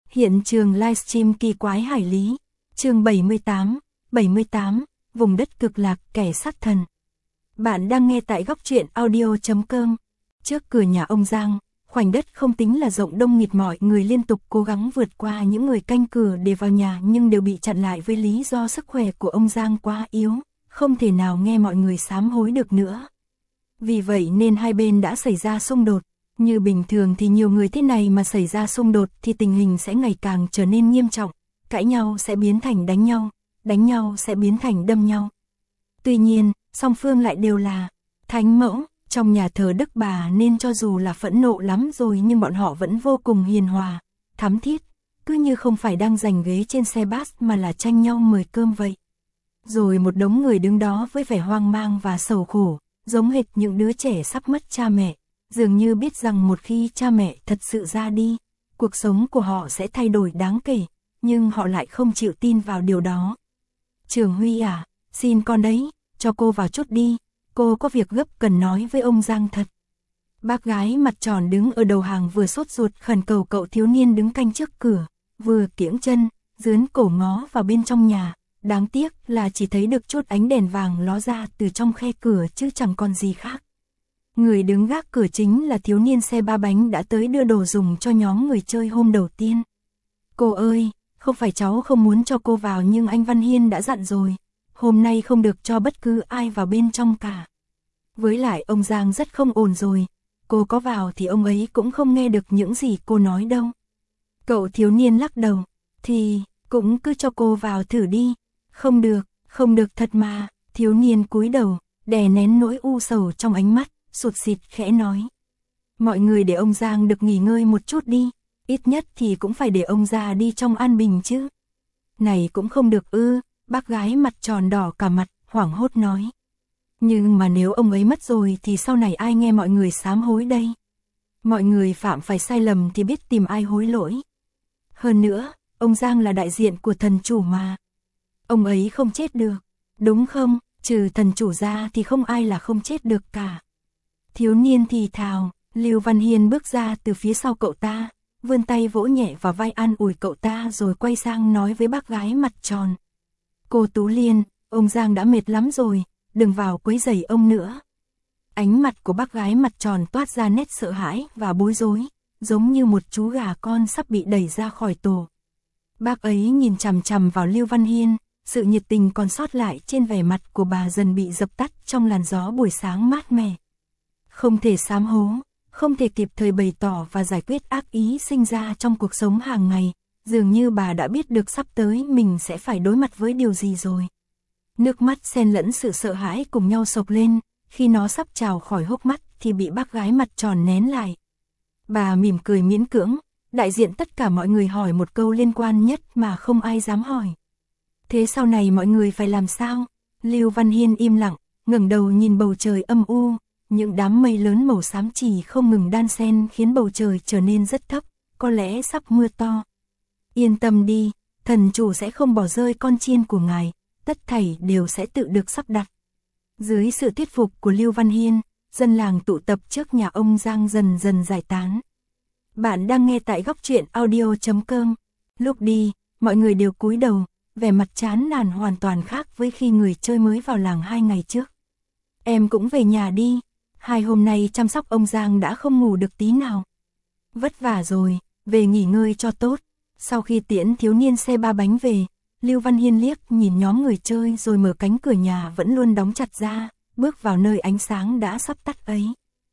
Hiện trường livestream kỳ quái hải lý. Chương 78, vùng đất cực lạc kẻ sát thần. Bạn đang nghe tại góc truyện audio.com. Trước cửa nhà ông Giang, khoảnh đất không tính là rộng đông nghịt, mọi người liên tục cố gắng vượt qua những người canh cửa để vào nhà nhưng đều bị chặn lại với lý do sức khỏe của ông Giang quá yếu, không thể nào nghe mọi người sám hối được nữa. Vì vậy nên hai bên đã xảy ra xung đột. Như bình thường thì nhiều người thế này mà xảy ra xung đột thì tình hình sẽ ngày càng trở nên nghiêm trọng, cãi nhau sẽ biến thành đánh nhau sẽ biến thành đâm nhau. Tuy nhiên, song phương lại đều là thánh mẫu, trong nhà thờ Đức Bà nên cho dù là phẫn nộ lắm rồi nhưng bọn họ vẫn vô cùng hiền hòa, thắm thiết, cứ như không phải đang giành ghế trên xe bus mà là tranh nhau mời cơm vậy. Rồi một đống người đứng đó với vẻ hoang mang và sầu khổ, giống hệt những đứa trẻ sắp mất cha mẹ. Dường như biết rằng một khi cha mẹ thật sự ra đi, cuộc sống của họ sẽ thay đổi đáng kể, nhưng họ lại không chịu tin vào điều đó. Trường Huy à, xin con đấy, cho cô vào chút đi, cô có việc gấp cần nói với ông Giang thật. Bác gái mặt tròn đứng ở đầu hàng vừa sốt ruột khẩn cầu cậu thiếu niên đứng canh trước cửa, vừa kiễng chân, dướn cổ ngó vào bên trong nhà. Đáng tiếc là chỉ thấy được chút ánh đèn vàng ló ra từ trong khe cửa chứ chẳng còn gì khác. Người đứng gác cửa chính là thiếu niên xe ba bánh đã tới đưa đồ dùng cho nhóm người chơi hôm đầu tiên. Cô ơi, không phải cháu không muốn cho cô vào nhưng anh Văn Hiên đã dặn rồi, hôm nay không được cho bất cứ ai vào bên trong cả. Với lại ông Giang rất không ổn rồi, cô có vào thì ông ấy cũng không nghe được những gì cô nói đâu. Cậu thiếu niên lắc đầu, thì cũng cứ cho cô vào thử đi. Không được thật mà, thiếu niên cúi đầu, đè nén nỗi u sầu trong ánh mắt. Sụt sịt khẽ nói. Mọi người để ông Giang được nghỉ ngơi một chút đi, ít nhất thì cũng phải để ông già đi trong an bình chứ. Này cũng không được ư, bác gái mặt tròn đỏ cả mặt, hoảng hốt nói. Nhưng mà nếu ông ấy mất rồi thì sau này ai nghe mọi người sám hối đây? Mọi người phạm phải sai lầm thì biết tìm ai hối lỗi. Hơn nữa, ông Giang là đại diện của thần chủ mà. Ông ấy không chết được, đúng không? Trừ thần chủ ra thì không ai là không chết được cả. Thiếu niên thì thào, Lưu Văn Hiên bước ra từ phía sau cậu ta, vươn tay vỗ nhẹ vào vai an ủi cậu ta rồi quay sang nói với bác gái mặt tròn. Cô Tú Liên, ông Giang đã mệt lắm rồi, đừng vào quấy rầy ông nữa. Ánh mặt của bác gái mặt tròn toát ra nét sợ hãi và bối rối, giống như một chú gà con sắp bị đẩy ra khỏi tổ. Bác ấy nhìn chằm chằm vào Lưu Văn Hiên, sự nhiệt tình còn sót lại trên vẻ mặt của bà dần bị dập tắt trong làn gió buổi sáng mát mẻ. Không thể sám hối, không thể kịp thời bày tỏ và giải quyết ác ý sinh ra trong cuộc sống hàng ngày, dường như bà đã biết được sắp tới mình sẽ phải đối mặt với điều gì rồi. Nước mắt xen lẫn sự sợ hãi cùng nhau sộc lên, khi nó sắp trào khỏi hốc mắt thì bị bác gái mặt tròn nén lại. Bà mỉm cười miễn cưỡng, đại diện tất cả mọi người hỏi một câu liên quan nhất mà không ai dám hỏi. Thế sau này mọi người phải làm sao? Lưu Văn Hiên im lặng, ngẩng đầu nhìn bầu trời âm u. Những đám mây lớn màu xám chì không ngừng đan xen khiến bầu trời trở nên rất thấp, có lẽ sắp mưa to. Yên tâm đi, thần chủ sẽ không bỏ rơi con chiên của ngài, tất thảy đều sẽ tự được sắp đặt. Dưới sự thuyết phục của Lưu Văn Hiên, dân làng tụ tập trước nhà ông Giang dần dần giải tán. Bạn đang nghe tại góc truyện audio.com. Lúc đi, mọi người đều cúi đầu, vẻ mặt chán nản hoàn toàn khác với khi người chơi mới vào làng 2 ngày trước. Em cũng về nhà đi. 2 hôm nay chăm sóc ông Giang đã không ngủ được tí nào. Vất vả rồi, về nghỉ ngơi cho tốt. Sau khi tiễn thiếu niên xe ba bánh về, Lưu Văn Hiên liếc nhìn nhóm người chơi rồi mở cánh cửa nhà vẫn luôn đóng chặt ra, bước vào nơi ánh sáng đã sắp tắt ấy.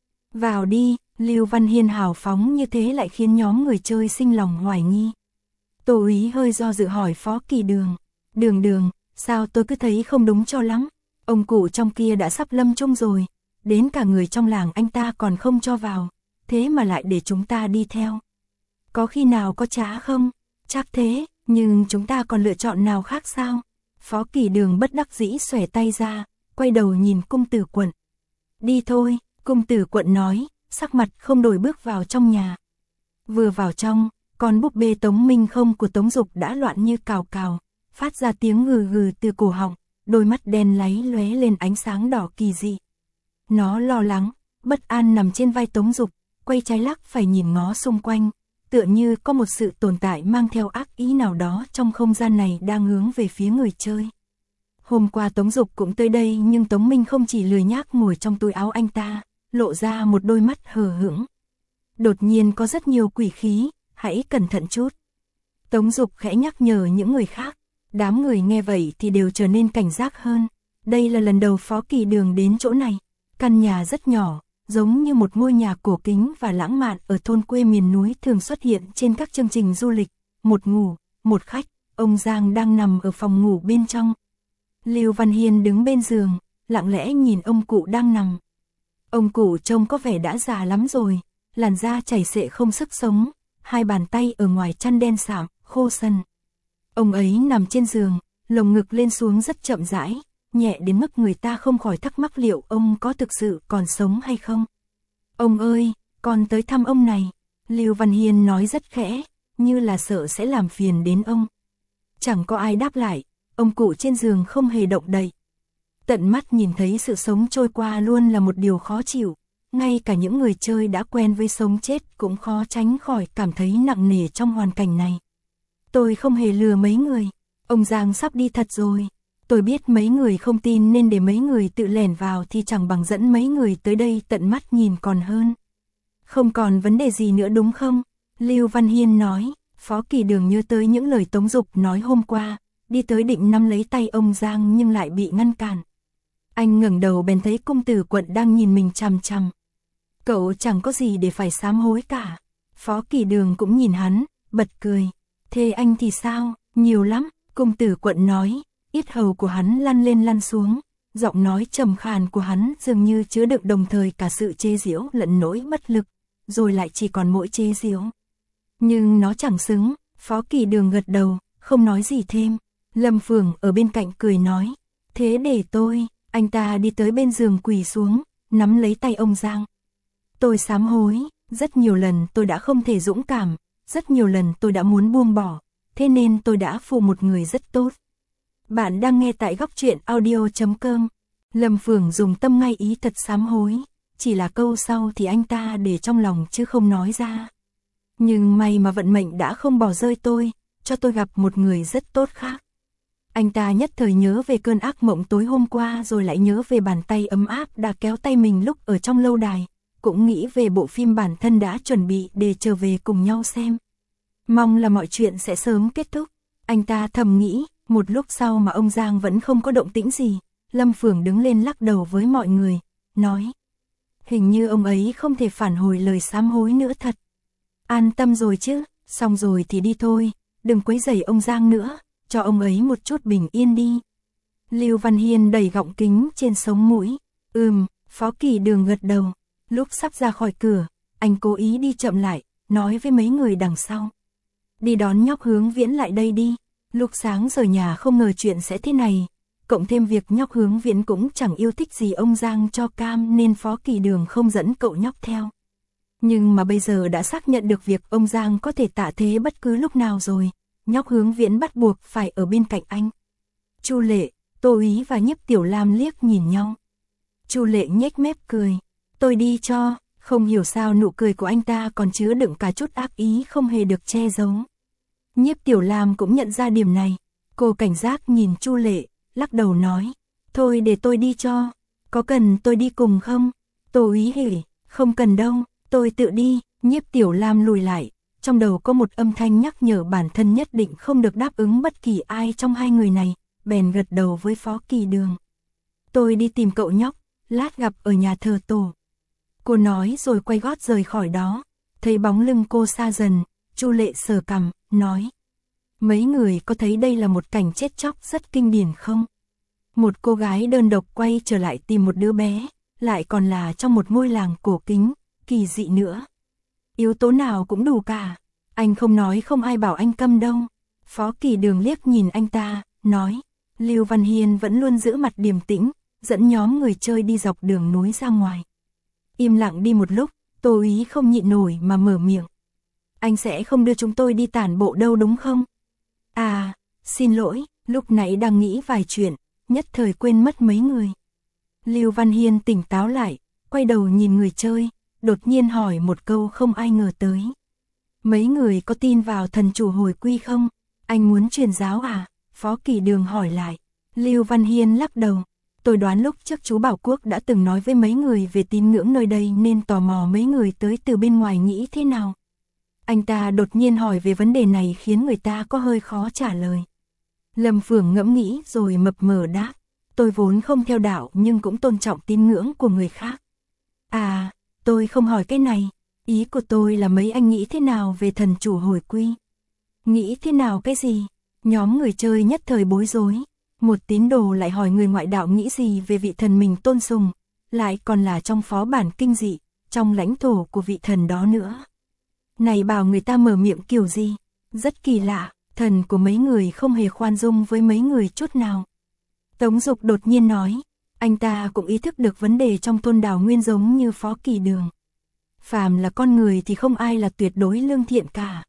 Vào đi, Lưu Văn Hiên hào phóng như thế lại khiến nhóm người chơi sinh lòng hoài nghi. Tô úy hơi do dự hỏi Phó Kỳ Đường. Đường, sao tôi cứ thấy không đúng cho lắm? Ông cụ trong kia đã sắp lâm chung rồi. Đến cả người trong làng anh ta còn không cho vào, thế mà lại để chúng ta đi theo. Có khi nào có trá không? Chắc thế, nhưng chúng ta còn lựa chọn nào khác sao? Phó Kỳ Đường bất đắc dĩ xòe tay ra, quay đầu nhìn cung tử quận. Đi thôi, cung tử quận nói, sắc mặt không đổi bước vào trong nhà. Vừa vào trong, con búp bê Tống Minh Không của Tống Dục đã loạn như cào cào, phát ra tiếng gừ gừ từ cổ họng, đôi mắt đen láy lóe lên ánh sáng đỏ kỳ dị. Nó lo lắng, bất an nằm trên vai Tống Dục, quay trái lắc phải nhìn ngó xung quanh, tựa như có một sự tồn tại mang theo ác ý nào đó trong không gian này đang hướng về phía người chơi. Hôm qua Tống Dục cũng tới đây nhưng Tống Minh không chỉ lười nhác ngồi trong túi áo anh ta, lộ ra một đôi mắt hờ hững. Đột nhiên có rất nhiều quỷ khí, hãy cẩn thận chút. Tống Dục khẽ nhắc nhở những người khác, đám người nghe vậy thì đều trở nên cảnh giác hơn. Đây là lần đầu Phó Kỳ Đường đến chỗ này, căn nhà rất nhỏ, giống như một ngôi nhà cổ kính và lãng mạn ở thôn quê miền núi thường xuất hiện trên các chương trình du lịch. Một ngủ, một khách, ông Giang đang nằm ở phòng ngủ bên trong. Lưu Văn Hiên đứng bên giường, lặng lẽ nhìn ông cụ đang nằm. Ông cụ trông có vẻ đã già lắm rồi, làn da chảy xệ không sức sống, hai bàn tay ở ngoài chăn đen sạm, khô sần. Ông ấy nằm trên giường, lồng ngực lên xuống rất chậm rãi, nhẹ đến mức người ta không khỏi thắc mắc liệu ông có thực sự còn sống hay không. Ông ơi, con tới thăm ông này, Lưu Văn Hiên nói rất khẽ, như là sợ sẽ làm phiền đến ông. Chẳng có ai đáp lại, ông cụ trên giường không hề động đậy. Tận mắt nhìn thấy sự sống trôi qua luôn là một điều khó chịu, ngay cả những người chơi đã quen với sống chết cũng khó tránh khỏi cảm thấy nặng nề trong hoàn cảnh này. Tôi không hề lừa mấy người, ông Giang sắp đi thật rồi. Tôi biết mấy người không tin nên để mấy người tự lẻn vào thì chẳng bằng dẫn mấy người tới đây tận mắt nhìn còn hơn. Không còn vấn đề gì nữa đúng không? Lưu Văn Hiên nói. Phó Kỳ Đường nhớ tới những lời Tống Dục nói hôm qua, đi tới định nắm lấy tay ông Giang nhưng lại bị ngăn cản. Anh ngẩng đầu bèn thấy công tử Quận đang nhìn mình chằm chằm. Cậu chẳng có gì để phải sám hối cả. Phó Kỳ Đường cũng nhìn hắn, bật cười. Thế anh thì sao? Nhiều lắm, công tử Quận nói. Yết hầu của hắn lăn lên lăn xuống, giọng nói trầm khàn của hắn dường như chứa đựng đồng thời cả sự chế giễu lẫn nỗi bất lực, rồi lại chỉ còn mỗi chế giễu. Nhưng nó chẳng xứng, Phó Kỳ Đường gật đầu, không nói gì thêm. Lâm Phượng ở bên cạnh cười nói, thế để tôi, anh ta đi tới bên giường quỳ xuống, nắm lấy tay ông Giang. Tôi sám hối, rất nhiều lần tôi đã không thể dũng cảm, rất nhiều lần tôi đã muốn buông bỏ, thế nên tôi đã phụ một người rất tốt. Bạn đang nghe tại góc truyện audio.com. Lâm Phượng dùng tâm ngay ý thật sám hối, chỉ là câu sau thì anh ta để trong lòng chứ không nói ra. Nhưng may mà vận mệnh đã không bỏ rơi tôi, cho tôi gặp một người rất tốt khác. Anh ta nhất thời nhớ về cơn ác mộng tối hôm qua rồi lại nhớ về bàn tay ấm áp đã kéo tay mình lúc ở trong lâu đài, cũng nghĩ về bộ phim bản thân đã chuẩn bị để trở về cùng nhau xem. Mong là mọi chuyện sẽ sớm kết thúc, anh ta thầm nghĩ. Một lúc sau mà ông Giang vẫn không có động tĩnh gì, Lâm Phượng đứng lên lắc đầu với mọi người, nói. Hình như ông ấy không thể phản hồi lời sám hối nữa thật. An tâm rồi chứ, xong rồi thì đi thôi, đừng quấy rầy ông Giang nữa, cho ông ấy một chút bình yên đi. Lưu Văn Hiên đẩy gọng kính trên sống mũi, Phó Kỳ Đường gật đầu, lúc sắp ra khỏi cửa, anh cố ý đi chậm lại, nói với mấy người đằng sau. Đi đón nhóc Hướng Viễn lại đây đi. Lúc sáng rời nhà không ngờ chuyện sẽ thế này, cộng thêm việc nhóc Hướng Viễn cũng chẳng yêu thích gì ông Giang cho cam nên Phó Kỳ Đường không dẫn cậu nhóc theo. Nhưng mà bây giờ đã xác nhận được việc ông Giang có thể tạ thế bất cứ lúc nào rồi, nhóc Hướng Viễn bắt buộc phải ở bên cạnh anh. Chu Lệ, Tô Úy và Nhiếp Tiểu Lam liếc nhìn nhau. Chu Lệ nhếch mép cười, tôi đi cho, không hiểu sao nụ cười của anh ta còn chứa đựng cả chút ác ý không hề được che giấu. Nhiếp Tiểu Lam cũng nhận ra điểm này, cô cảnh giác nhìn Chu Lệ, lắc đầu nói, thôi để tôi đi cho, có cần tôi đi cùng không? Tô Úy hỉ, không cần đâu, tôi tự đi. Nhiếp Tiểu Lam lùi lại, trong đầu có một âm thanh nhắc nhở bản thân nhất định không được đáp ứng bất kỳ ai trong hai người này, bèn gật đầu với Phó Kỳ Đường. Tôi đi tìm cậu nhóc, lát gặp ở nhà thờ tổ. Cô nói rồi quay gót rời khỏi đó, thấy bóng lưng cô xa dần, Chu Lệ sờ cằm, nói. Mấy người có thấy đây là một cảnh chết chóc rất kinh điển không? Một cô gái đơn độc quay trở lại tìm một đứa bé, lại còn là trong một ngôi làng cổ kính, kỳ dị nữa. Yếu tố nào cũng đủ cả, anh không nói không ai bảo anh câm đâu. Phó Kỳ Đường liếc nhìn anh ta, nói. Lưu Văn Hiên vẫn luôn giữ mặt điềm tĩnh, dẫn nhóm người chơi đi dọc đường núi ra ngoài. Im lặng đi một lúc, Tô Úy không nhịn nổi mà mở miệng. Anh sẽ không đưa chúng tôi đi tản bộ đâu đúng không? À, xin lỗi, lúc nãy đang nghĩ vài chuyện, nhất thời quên mất mấy người. Lưu Văn Hiên tỉnh táo lại, quay đầu nhìn người chơi, đột nhiên hỏi một câu không ai ngờ tới. Mấy người có tin vào thần chủ hồi quy không? Anh muốn truyền giáo à? Phó Kỳ Đường hỏi lại. Lưu Văn Hiên lắc đầu. Tôi đoán lúc trước chú Bảo Quốc đã từng nói với mấy người về tín ngưỡng nơi đây nên tò mò mấy người tới từ bên ngoài nghĩ thế nào. Anh ta đột nhiên hỏi về vấn đề này khiến người ta có hơi khó trả lời. Lâm Phượng ngẫm nghĩ rồi mập mờ đáp. Tôi vốn không theo đạo nhưng cũng tôn trọng tín ngưỡng của người khác. À, tôi không hỏi cái này. Ý của tôi là mấy anh nghĩ thế nào về thần chủ hồi quy? Nghĩ thế nào cái gì? Nhóm người chơi nhất thời bối rối. Một tín đồ lại hỏi người ngoại đạo nghĩ gì về vị thần mình tôn sùng, lại còn là trong phó bản kinh dị, trong lãnh thổ của vị thần đó nữa. Này bảo người ta mở miệng kiểu gì? Rất kỳ lạ, thần của mấy người không hề khoan dung với mấy người chút nào. Tống Dục đột nhiên nói, anh ta cũng ý thức được vấn đề trong tôn Đào Nguyên giống như Phó Kỳ Đường. Phàm là con người thì không ai là tuyệt đối lương thiện cả.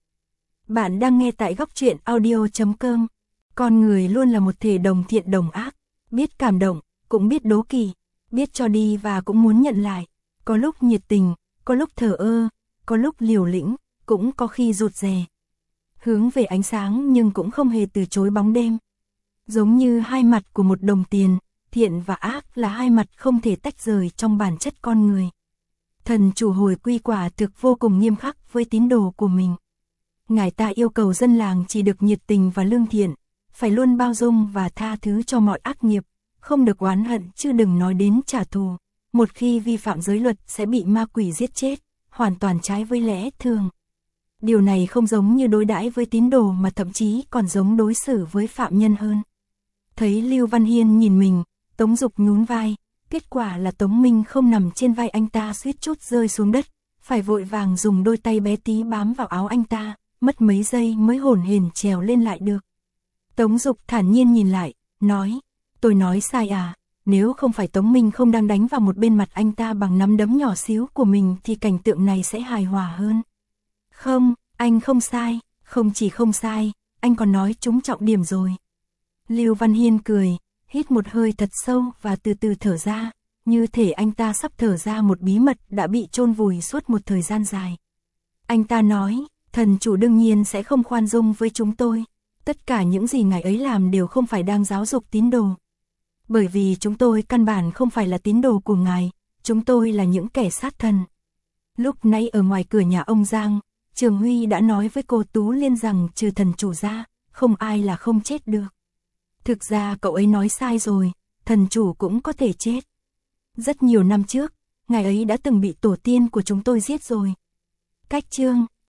Bạn đang nghe tại góc truyện audio.com. Con người luôn là một thể đồng thiện đồng ác, biết cảm động, cũng biết đố kỵ, biết cho đi và cũng muốn nhận lại. Có lúc nhiệt tình, có lúc thờ ơ, có lúc liều lĩnh, cũng có khi rụt rè. Hướng về ánh sáng nhưng cũng không hề từ chối bóng đêm. Giống như hai mặt của một đồng tiền, thiện và ác là hai mặt không thể tách rời trong bản chất con người. Thần chủ hồi quy quả thực vô cùng nghiêm khắc với tín đồ của mình. Ngài ta yêu cầu dân làng chỉ được nhiệt tình và lương thiện, phải luôn bao dung và tha thứ cho mọi ác nghiệp, không được oán hận chứ đừng nói đến trả thù. Một khi vi phạm giới luật sẽ bị ma quỷ giết chết, hoàn toàn trái với lẽ thường. Điều này không giống như đối đãi với tín đồ mà thậm chí còn giống đối xử với phạm nhân hơn. Thấy Lưu Văn Hiên nhìn mình, Tống Dục nhún vai, kết quả là Tống Minh không nằm trên vai anh ta suýt chút rơi xuống đất, phải vội vàng dùng đôi tay bé tí bám vào áo anh ta, mất mấy giây mới hổn hển trèo lên lại được. Tống Dục thản nhiên nhìn lại, nói, tôi nói sai à, nếu không phải Tống Minh không đang đánh vào một bên mặt anh ta bằng nắm đấm nhỏ xíu của mình thì cảnh tượng này sẽ hài hòa hơn. Không, anh không sai, không chỉ không sai, anh còn nói trúng trọng điểm rồi. Lưu Văn Hiên cười, hít một hơi thật sâu và từ từ thở ra, như thể anh ta sắp thở ra một bí mật đã bị chôn vùi suốt một thời gian dài. Anh ta nói, thần chủ đương nhiên sẽ không khoan dung với chúng tôi. Tất cả những gì ngài ấy làm đều không phải đang giáo dục tín đồ. Bởi vì chúng tôi căn bản không phải là tín đồ của ngài, chúng tôi là những kẻ sát thần. Lúc nãy ở ngoài cửa nhà ông Giang, Trường Huy đã nói với cô Tú Liên rằng trừ thần chủ ra, không ai là không chết được. Thực ra cậu ấy nói sai rồi, thần chủ cũng có thể chết. Rất nhiều năm trước, ngài ấy đã từng bị tổ tiên của chúng tôi giết rồi. Cách chương